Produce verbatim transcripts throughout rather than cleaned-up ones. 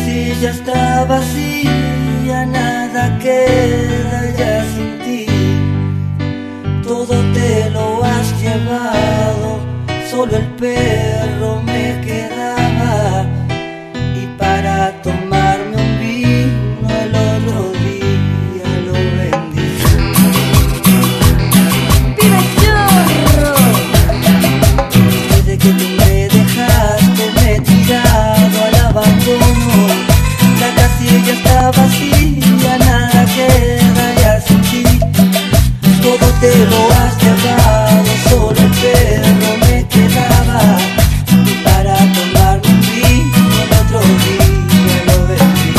casilla está vacía, nada queda ya sin ti. Todo te lo has llevado, solo el perro me quedaba. Y para tomarme un vino el otro día lo vendí. ¡Viva Chorro! Desde que tú me dejaste me he tirado al abandono. La casilla está vacía, nada queda ya sin ti. Todo te lo has llevado, solo el perro me quedaba. Y para tomarme un vino el otro día lo vendí.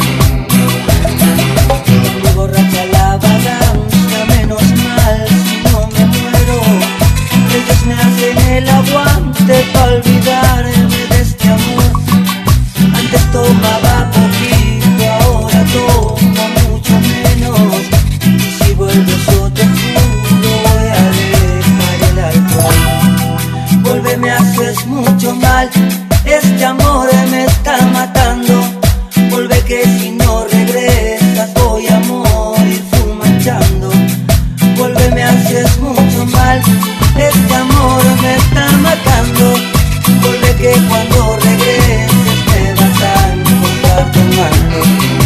Mi borracha la vagancia, menos mal si no me muero. Ellos me hacen el aguante para olvidarme de este amor. Antes tomaba poquito, ahora tomo mucho menos. Y si vuelves yo te juro voy a dejar el alcohol. Vuelve, me haces mucho mal, este amor me está matando. Vuelve que si no regresas voy a morir fumachando. Vuelve, me haces mucho mal, este amor me está matando. Vuelve que cuando regreses me vas a encontrar tomando.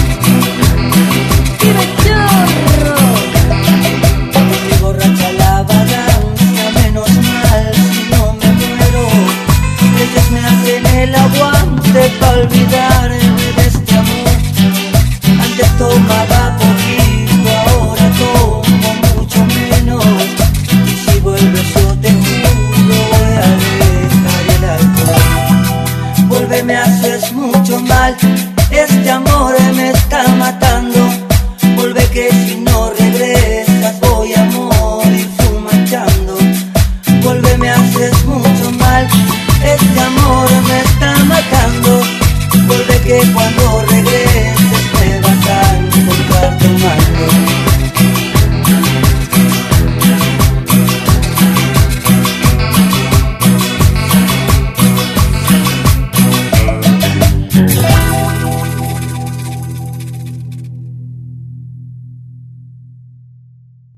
¡Viva Chorro! Mi borracha la vagancia, menos mal si no me muero. Ellos me hacen el aguante para olvidarme de este amor. Antes tomaba poquito, ahora tomo mucho menos. Y si vuelves yo te juro voy a dejar el alcohol. Vuelve, me haces mucho mal, este amor me está matando.